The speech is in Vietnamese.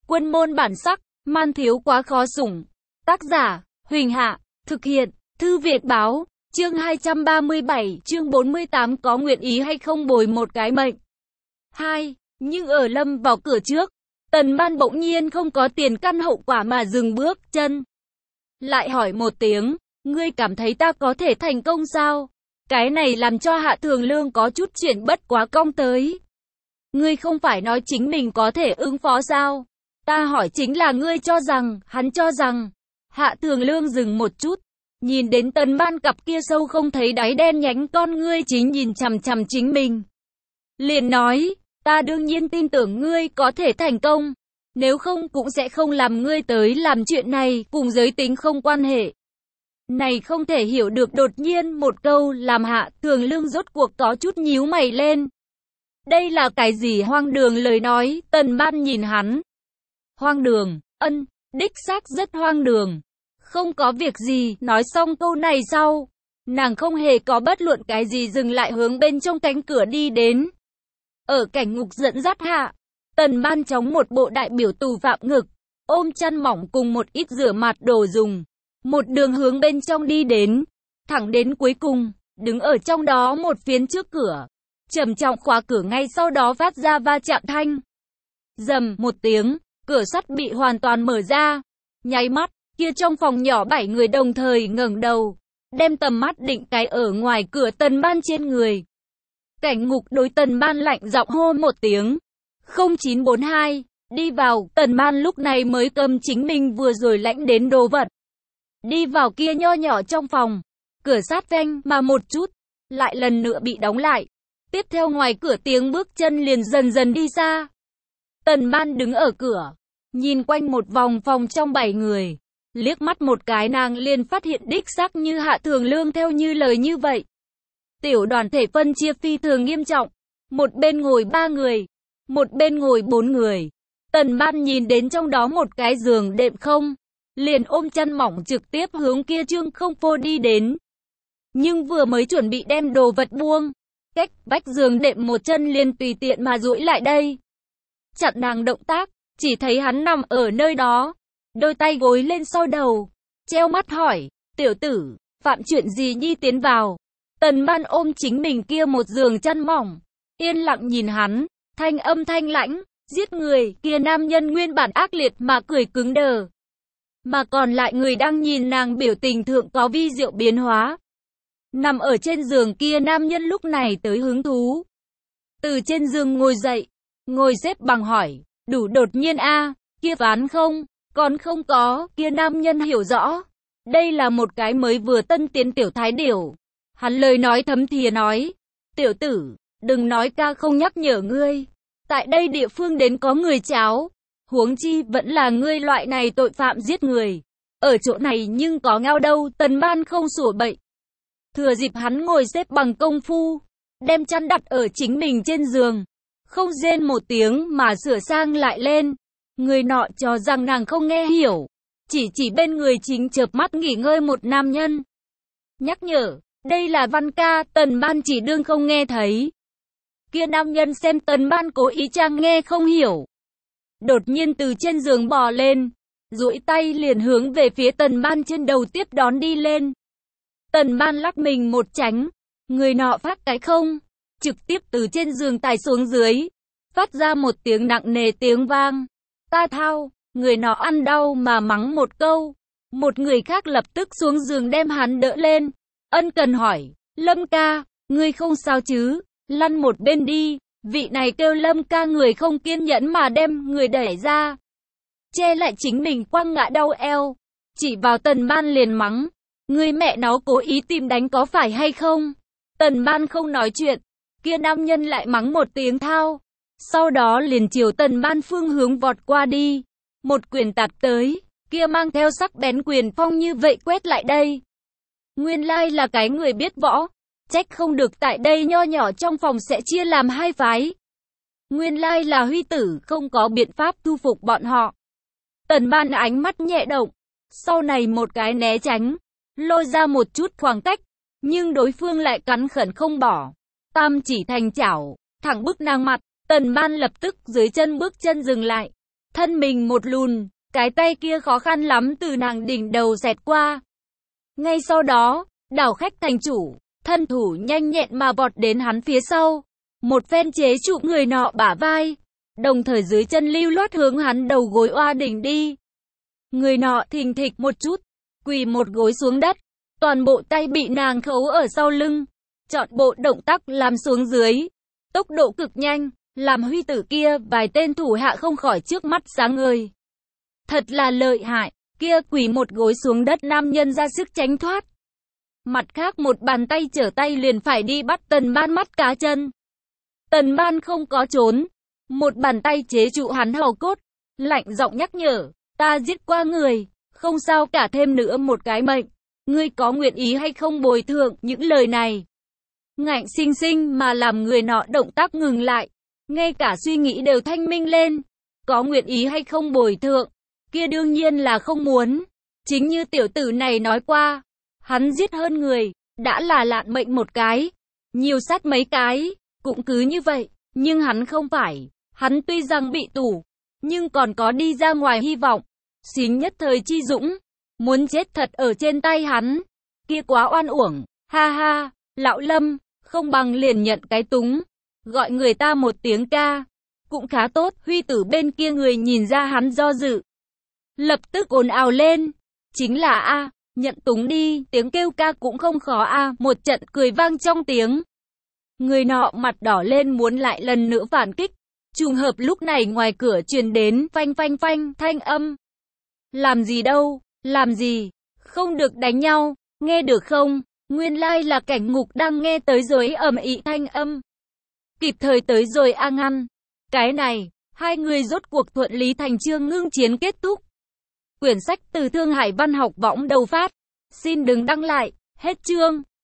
Quân môn bản sắc, man thiếu quá khó sủng. Tác giả, Huỳnh Hạ, thực hiện, Thư Việt Báo, chương 237, chương 48 có nguyện ý hay không bồi một cái mệnh. 2. Nhưng ở lâm vào cửa trước, Tần Ban bỗng nhiên không có tiền căn hậu quả mà dừng bước chân. Lại hỏi một tiếng, ngươi cảm thấy ta có thể thành công sao? Cái này làm cho Hạ Thường Lương có chút chuyện bất quá cong tới. Ngươi không phải nói chính mình có thể ứng phó sao? Ta hỏi chính là ngươi cho rằng, hắn cho rằng. Hạ Thường Lương dừng một chút, nhìn đến Tần Ban cặp kia sâu không thấy đáy đen nhánh con ngươi chính nhìn chằm chằm chính mình. Liền nói, ta đương nhiên tin tưởng ngươi có thể thành công. Nếu không cũng sẽ không làm ngươi tới làm chuyện này, cùng giới tính không quan hệ. Này không thể hiểu được, đột nhiên một câu làm Hạ Thường Lương rốt cuộc có chút nhíu mày lên. Đây là cái gì hoang đường lời nói? Tần Ban nhìn hắn. Hoang đường, đích xác rất hoang đường. Không có việc gì, nói xong câu này sau, nàng không hề có bất luận cái gì dừng lại hướng bên trong cánh cửa đi đến. Ở cảnh ngục dẫn dắt hạ, Tần Ban chống một bộ đại biểu tù phạm ngực, ôm chăn mỏng cùng một ít rửa mặt đồ dùng, một đường hướng bên trong đi đến, thẳng đến cuối cùng, đứng ở trong đó một phiến trước cửa, trầm trọng khóa cửa, ngay sau đó phát ra va chạm thanh. Rầm một tiếng, cửa sắt bị hoàn toàn mở ra. Nháy mắt, kia trong phòng nhỏ 7 người đồng thời ngẩng đầu, đem tầm mắt định cái ở ngoài cửa Tần Ban trên người. Cảnh ngục đối Tần Ban lạnh giọng hô một tiếng. 0942, đi vào. Tần Ban lúc này mới cầm chính mình vừa rồi lãnh đến đồ vật. Đi vào kia nho nhỏ trong phòng. Cửa sát vang mà một chút, lại lần nữa bị đóng lại. Tiếp theo ngoài cửa tiếng bước chân liền dần dần đi xa. Tần Ban đứng ở cửa, nhìn quanh một vòng phòng trong 7 người. Liếc mắt một cái nàng liền phát hiện đích xác như Hạ Thường Lương theo như lời như vậy. Tiểu đoàn thể phân chia phi thường nghiêm trọng. Một bên ngồi 3 người, một bên ngồi 4 người. Tần Ban nhìn đến trong đó một cái giường đệm không, liền ôm chăn mỏng trực tiếp hướng kia trương không phô đi đến. Nhưng vừa mới chuẩn bị đem đồ vật buông, cách vách giường đệm một chân liền tùy tiện mà duỗi lại đây. Chặn nàng động tác, chỉ thấy hắn nằm ở nơi đó, đôi tay gối lên sau đầu, treo mắt hỏi, tiểu tử, phạm chuyện gì nhi tiến vào. Tần Ban ôm chính mình kia một giường chăn mỏng, yên lặng nhìn hắn, thanh âm thanh lãnh, giết người. Kia nam nhân nguyên bản ác liệt mà cười cứng đờ, mà còn lại người đang nhìn nàng biểu tình thượng có vi diệu biến hóa. Nằm ở trên giường kia nam nhân lúc này tới hứng thú, từ trên giường ngồi dậy, ngồi xếp bằng hỏi, đủ đột nhiên a, kia ván không, còn không có. Kia nam nhân hiểu rõ, đây là một cái mới vừa tân tiến tiểu thái điểu. Hắn lời nói thấm thía nói, tiểu tử, đừng nói ca không nhắc nhở ngươi, tại đây địa phương đến có người cháo, huống chi vẫn là ngươi loại này tội phạm giết người, ở chỗ này nhưng có ngao đâu. Tần Ban không sủa bậy, thừa dịp hắn ngồi xếp bằng công phu, đem chăn đặt ở chính mình trên giường, không rên một tiếng mà sửa sang lại lên. Người nọ cho rằng nàng không nghe hiểu, chỉ bên người chính chợp mắt nghỉ ngơi một nam nhân, nhắc nhở, đây là Văn ca. Tần Ban chỉ đương không nghe thấy. Kia nam nhân xem Tần Ban cố ý trang nghe không hiểu, đột nhiên từ trên giường bò lên, duỗi tay liền hướng về phía Tần Ban trên đầu tiếp đón đi lên. Tần Ban lắc mình một tránh, người nọ phát cái không, trực tiếp từ trên giường tải xuống dưới, phát ra một tiếng nặng nề tiếng vang. Ta thao, người nọ ăn đau mà mắng một câu. Một người khác lập tức xuống giường đem hắn đỡ lên, ân cần hỏi, Lâm ca, ngươi không sao chứ? Lăn một bên đi. Vị này kêu Lâm ca người không kiên nhẫn mà đem người đẩy ra, che lại chính mình quăng ngã đau eo, chỉ vào Tần Ban liền mắng, ngươi mẹ nó cố ý tìm đánh có phải hay không? Tần Ban không nói chuyện, kia nam nhân lại mắng một tiếng thao, sau đó liền chiều Tần Ban phương hướng vọt qua đi, một quyền tạt tới, kia mang theo sắc bén quyền phong như vậy quét lại đây. Nguyên lai là cái người biết võ, trách không được tại đây nho nhỏ trong phòng sẽ chia làm hai phái. Nguyên lai là Huy tử không có biện pháp thu phục bọn họ. Tần Ban ánh mắt nhẹ động, sau này một cái né tránh, lôi ra một chút khoảng cách, nhưng đối phương lại cắn khẩn không bỏ, tam chỉ thành chảo, thẳng bức nàng mặt. Tần Ban lập tức dưới chân bước chân dừng lại, thân mình một lùn, cái tay kia khó khăn lắm từ nàng đỉnh đầu xẹt qua. Ngay sau đó, đảo khách thành chủ, thân thủ nhanh nhẹn mà vọt đến hắn phía sau, một phen chế trụ người nọ bả vai, đồng thời dưới chân lưu loát hướng hắn đầu gối oa đỉnh đi. Người nọ thình thịch một chút, quỳ một gối xuống đất, toàn bộ tay bị nàng khấu ở sau lưng, chọn bộ động tác làm xuống dưới, tốc độ cực nhanh, làm Huy Tử kia vài tên thủ hạ không khỏi trước mắt sáng ngời. Thật là lợi hại, kia quỳ một gối xuống đất nam nhân ra sức tránh thoát. Mặt khác một bàn tay trở tay liền phải đi bắt Tần Ban mắt cá chân. Tần Ban không có trốn, một bàn tay chế trụ hắn hầu cốt, lạnh giọng nhắc nhở, ta giết qua người, không sao cả, thêm nữa một cái mệnh, ngươi có nguyện ý hay không bồi thường? Những lời này ngạnh sinh sinh mà làm người nọ động tác ngừng lại, ngay cả suy nghĩ đều thanh minh lên. Có nguyện ý hay không bồi thường? Kia đương nhiên là không muốn. Chính như tiểu tử này nói qua, hắn giết hơn người, đã là lạn mệnh một cái, nhiều sát mấy cái, cũng cứ như vậy, nhưng hắn không phải, hắn tuy rằng bị tù, nhưng còn có đi ra ngoài hy vọng. Xính nhất thời chi dũng, muốn chết thật ở trên tay hắn, kia quá oan uổng, ha ha, lão Lâm, không bằng liền nhận cái túng, gọi người ta một tiếng ca, cũng khá tốt. Huy Tử bên kia người nhìn ra hắn do dự, lập tức ồn ào lên, chính là a, nhận túng đi, tiếng kêu ca cũng không khó a. Một trận cười vang trong tiếng. Người nọ mặt đỏ lên muốn lại lần nữa phản kích, trùng hợp lúc này ngoài cửa truyền đến phanh phanh phanh thanh âm. Làm gì đâu, làm gì, không được đánh nhau, nghe được không? Nguyên lai là Cảnh Ngục đang nghe tới rồi ầm ĩ thanh âm. Kịp thời tới rồi a ngăn. Cái này, hai người rốt cuộc thuận lý thành chương ngưng chiến kết thúc. Quyển sách từ Thương Hải Văn Học Võng đầu phát. Xin đừng đăng lại, hết chương.